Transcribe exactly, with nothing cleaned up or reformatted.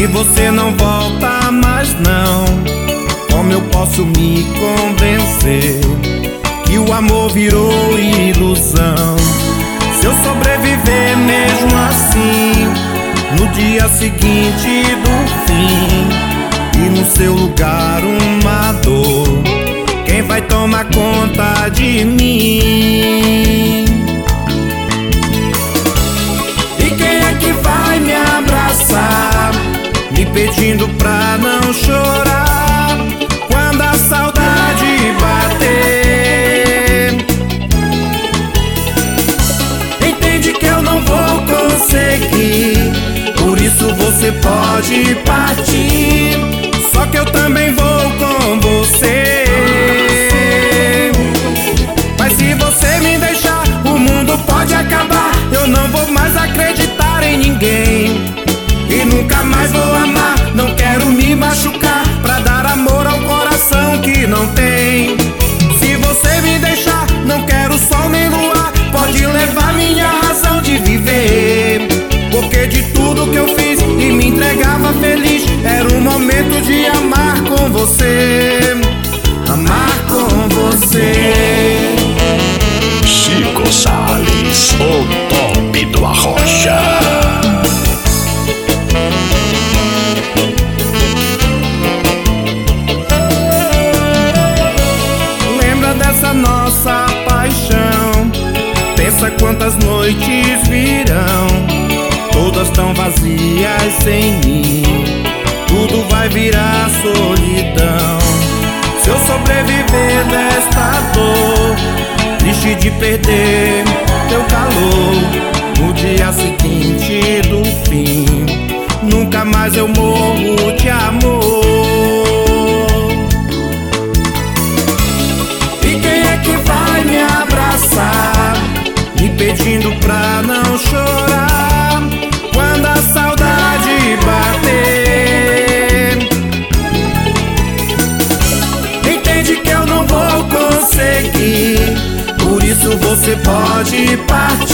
que você não volta mais não. Como eu posso me convencer que o amor virou ilusão? Se eu sobreviver mesmo assim, no dia seguinte do fim, e no seu lugar uma dor, quem vai tomar conta de mim? E quem é que vai me abraçar, me pedindo pra não chorar quando a saudade bater? Entende que eu não vou conseguir, por isso você pode partir, só que eu também vou com você. Mas se você me deixar, o mundo pode acabar. Eu não vou mais acreditar em ninguém e nunca mais vou amar. Não quero me machucar pra dar amor ao coração que não tem. Se você me deixar, não quero sol nem luar, pode levar minha razão de viver, porque de tudo que eu fiz e me entregava feliz, era o momento de amar com você, amar com você. Chico Sales, o top do Arrocha. Lembra dessa nossa paixão? Pensa quantas noites virão, todas tão vazias sem mim. Tudo vai virar solidão se eu sobreviver desta dor, triste de perder teu calor. No dia seguinte do fim, nunca mais eu morro de amor. E quem é que vai me abraçar, me pedindo pra não chorar quando a saudade bater? Entende que eu não vou conseguir, por isso você pode partir,